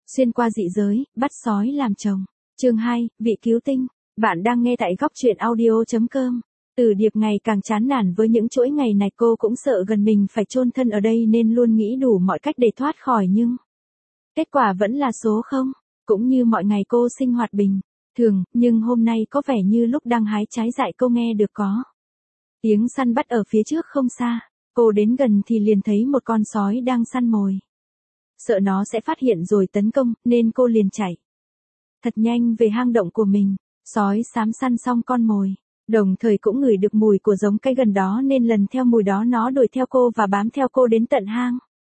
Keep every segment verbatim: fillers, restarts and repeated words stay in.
Xuyên qua dị giới, bắt sói làm chồng. Chương hai, vị cứu tinh. Bạn đang nghe tại góc truyện audio chấm com. Từ Điệp ngày càng chán nản với những chuỗi ngày này, cô cũng sợ gần mình phải chôn thân ở đây nên luôn nghĩ đủ mọi cách để thoát khỏi, nhưng kết quả vẫn là số không. Cũng như mọi ngày cô sinh hoạt bình thường, nhưng hôm nay có vẻ như lúc đang hái trái dại cô nghe được có tiếng săn bắt ở phía trước không xa. Cô đến gần thì liền thấy một con sói đang săn mồi. Sợ nó sẽ phát hiện rồi tấn công, nên cô liền chạy thật nhanh về hang động của mình. Sói xám săn xong con mồi, đồng thời cũng ngửi được mùi của giống cây gần đó nên lần theo mùi đó nó đuổi theo cô và bám theo cô đến tận hang.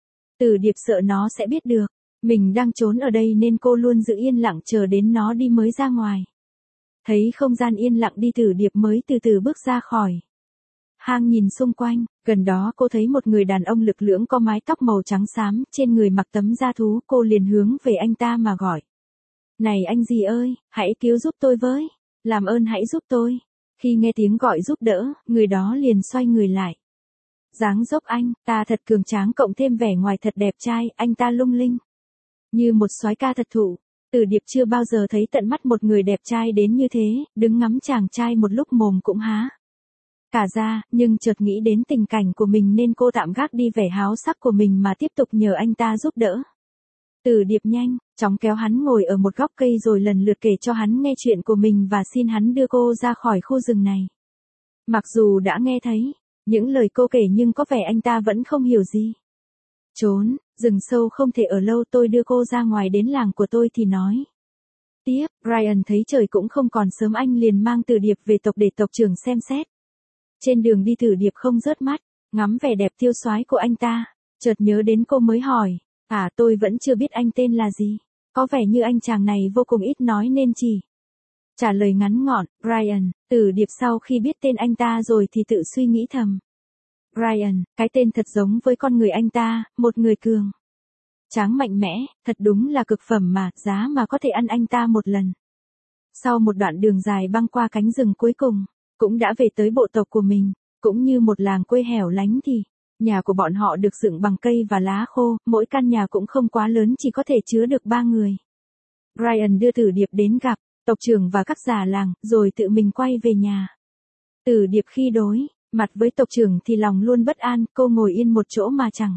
Từ Điệp sợ nó sẽ biết được mình đang trốn ở đây nên cô luôn giữ yên lặng chờ đến nó đi mới ra ngoài. Thấy không gian yên lặng đi, Từ Điệp mới từ từ bước ra khỏi hang, nhìn xung quanh. Gần đó cô thấy một người đàn ông lực lưỡng có mái tóc màu trắng xám, trên người mặc tấm da thú. Cô liền hướng về anh ta mà gọi: "Này anh gì ơi, hãy cứu giúp tôi với, làm ơn hãy giúp tôi." Khi nghe tiếng gọi giúp đỡ, người đó liền xoay người lại. Dáng dốc anh ta thật cường tráng, cộng thêm vẻ ngoài thật đẹp trai, anh ta lung linh như một soái ca thật thụ. Từ Điệp chưa bao giờ thấy tận mắt một người đẹp trai đến như thế, đứng ngắm chàng trai một lúc mồm cũng há cả ra, nhưng chợt nghĩ đến tình cảnh của mình nên cô tạm gác đi vẻ háo sắc của mình mà tiếp tục nhờ anh ta giúp đỡ. Từ Điệp nhanh chóng kéo hắn ngồi ở một góc cây rồi lần lượt kể cho hắn nghe chuyện của mình và xin hắn đưa cô ra khỏi khu rừng này. Mặc dù đã nghe thấy những lời cô kể nhưng có vẻ anh ta vẫn không hiểu gì. "Trốn, rừng sâu không thể ở lâu, tôi đưa cô ra ngoài đến làng của tôi thì nói tiếp." Brian thấy trời cũng không còn sớm, anh liền mang Từ Điệp về tộc để tộc trưởng xem xét. Trên đường đi, Từ Điệp không rớt mắt ngắm vẻ đẹp tiêu xoái của anh ta, chợt nhớ đến cô mới hỏi: "À, tôi vẫn chưa biết anh tên là gì." Có vẻ như anh chàng này vô cùng ít nói nên chỉ trả lời ngắn gọn: "Brian." Từ Điệp sau khi biết tên anh ta rồi thì tự suy nghĩ thầm: Brian, cái tên thật giống với con người anh ta, một người cường tráng mạnh mẽ, thật đúng là cực phẩm mà, giá mà có thể ăn anh ta một lần. Sau một đoạn đường dài băng qua cánh rừng, cuối cùng cũng đã về tới bộ tộc của mình. Cũng như một làng quê hẻo lánh thì nhà của bọn họ được dựng bằng cây và lá khô, mỗi căn nhà cũng không quá lớn, chỉ có thể chứa được ba người. Brian đưa Từ Điệp đến gặp tộc trưởng và các già làng, rồi tự mình quay về nhà. Từ Điệp khi đối mặt với tộc trưởng thì lòng luôn bất an, cô ngồi yên một chỗ mà chẳng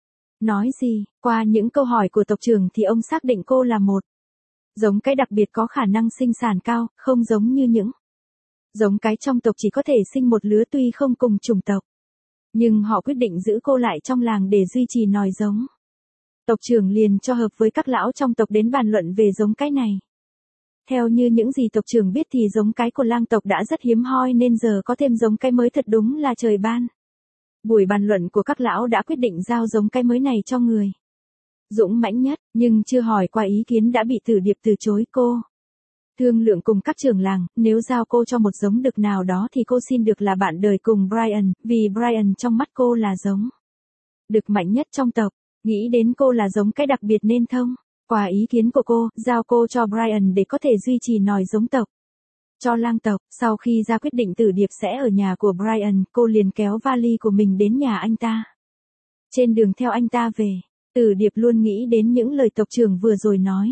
nói gì. Qua những câu hỏi của tộc trưởng thì ông xác định cô là một giống cái đặc biệt có khả năng sinh sản cao, không giống như những giống cái trong tộc chỉ có thể sinh một lứa. Tuy không cùng chủng tộc, nhưng họ quyết định giữ cô lại trong làng để duy trì nòi giống. Tộc trưởng liền cho hợp với các lão trong tộc đến bàn luận về giống cái này. Theo như những gì tộc trưởng biết thì giống cái của lang tộc đã rất hiếm hoi nên giờ có thêm giống cái mới thật đúng là trời ban. Buổi bàn luận của các lão đã quyết định giao giống cái mới này cho người dũng mãnh nhất, nhưng chưa hỏi qua ý kiến đã bị Từ Điệp từ chối. Cô thương lượng cùng các trưởng làng, nếu giao cô cho một giống đực nào đó thì cô xin được là bạn đời cùng Brian, vì Brian trong mắt cô là giống đực mạnh nhất trong tộc. Nghĩ đến cô là giống cái đặc biệt nên thông qua ý kiến của cô, giao cô cho Brian để có thể duy trì nòi giống tộc cho lang tộc. Sau khi ra quyết định Từ Điệp sẽ ở nhà của Brian, cô liền kéo vali của mình đến nhà anh ta. Trên đường theo anh ta về, Từ Điệp luôn nghĩ đến những lời tộc trưởng vừa rồi nói.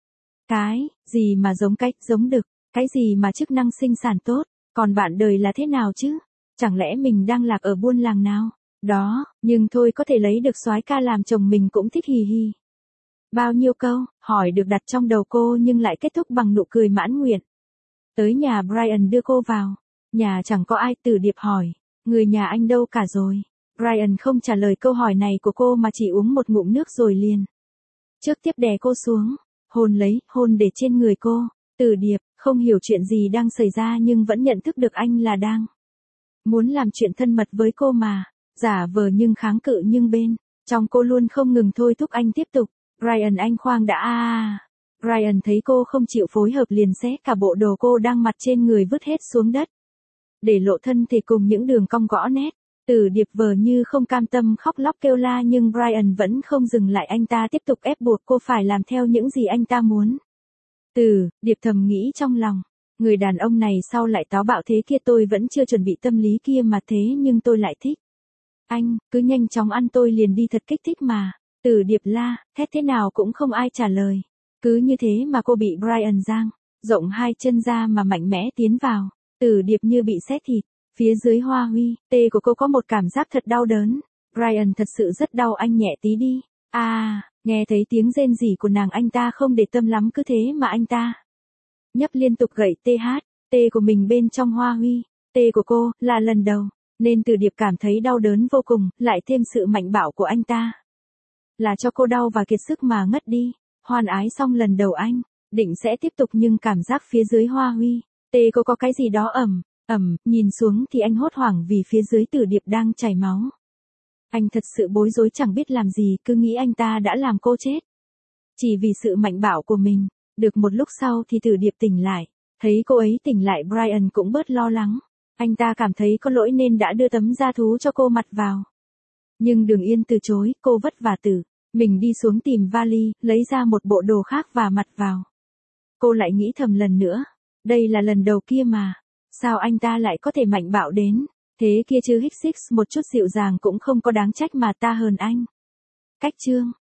Cái gì mà giống cách, giống đực, cái gì mà chức năng sinh sản tốt, còn bạn đời là thế nào chứ? Chẳng lẽ mình đang lạc ở buôn làng nào đó, nhưng thôi có thể lấy được soái ca làm chồng mình cũng thích hì hì. Bao nhiêu câu hỏi được đặt trong đầu cô nhưng lại kết thúc bằng nụ cười mãn nguyện. Tới nhà Brian đưa cô vào. Nhà chẳng có ai. Từ Điệp hỏi: "Người nhà anh đâu cả rồi?" Brian không trả lời câu hỏi này của cô mà chỉ uống một ngụm nước rồi liền trước tiếp đè cô xuống, hôn lấy, hôn để trên người cô. Từ Điệp không hiểu chuyện gì đang xảy ra nhưng vẫn nhận thức được anh là đang muốn làm chuyện thân mật với cô mà. Giả vờ nhưng kháng cự nhưng bên trong cô luôn không ngừng thôi thúc anh tiếp tục. Brian, anh khoan đã a à. Brian thấy cô không chịu phối hợp liền xé cả bộ đồ cô đang mặc trên người vứt hết xuống đất, để lộ thân thể cùng những đường cong gõ nét. Từ Điệp vờ như không cam tâm khóc lóc kêu la nhưng Brian vẫn không dừng lại, anh ta tiếp tục ép buộc cô phải làm theo những gì anh ta muốn. Từ Điệp thầm nghĩ trong lòng, người đàn ông này sao lại táo bạo thế kia, tôi vẫn chưa chuẩn bị tâm lý kia mà, thế nhưng tôi lại thích anh, cứ nhanh chóng ăn tôi liền đi, thật kích thích mà. Từ Điệp la, thét thế nào cũng không ai trả lời. Cứ như thế mà cô bị Brian giang, rộng hai chân ra mà mạnh mẽ tiến vào. Tử Điệp như bị xé thịt. Phía dưới hoa huy, tê của cô có một cảm giác thật đau đớn. Brian thật sự rất đau, anh nhẹ tí đi. À, nghe thấy tiếng rên rỉ của nàng, anh ta không để tâm lắm, cứ thế mà anh ta nhấp liên tục gậy tê hát, tê của mình bên trong hoa huy. Tê của cô, là lần đầu, nên Tử Điệp cảm thấy đau đớn vô cùng, lại thêm sự mạnh bạo của anh ta. Là cho cô đau và kiệt sức mà ngất đi. Hoan ái xong lần đầu anh, định sẽ tiếp tục nhưng cảm giác phía dưới hoa huy, tê cô có cái gì đó ẩm, ẩm, nhìn xuống thì anh hốt hoảng vì phía dưới Tử Điệp đang chảy máu. Anh thật sự bối rối chẳng biết làm gì, cứ nghĩ anh ta đã làm cô chết. Chỉ vì sự mạnh bạo của mình. Được một lúc sau thì Tử Điệp tỉnh lại. Thấy cô ấy tỉnh lại, Brian cũng bớt lo lắng. Anh ta cảm thấy có lỗi nên đã đưa tấm da thú cho cô mặc vào. Nhưng Đường Yên từ chối, cô vất vả tự mình đi xuống tìm vali, lấy ra một bộ đồ khác và mặc vào. Cô lại nghĩ thầm lần nữa. Đây là lần đầu kia mà. Sao anh ta lại có thể mạnh bạo đến thế kia chứ? Hích xích một chút dịu dàng cũng không có, đáng trách mà ta hờn anh. Cách chương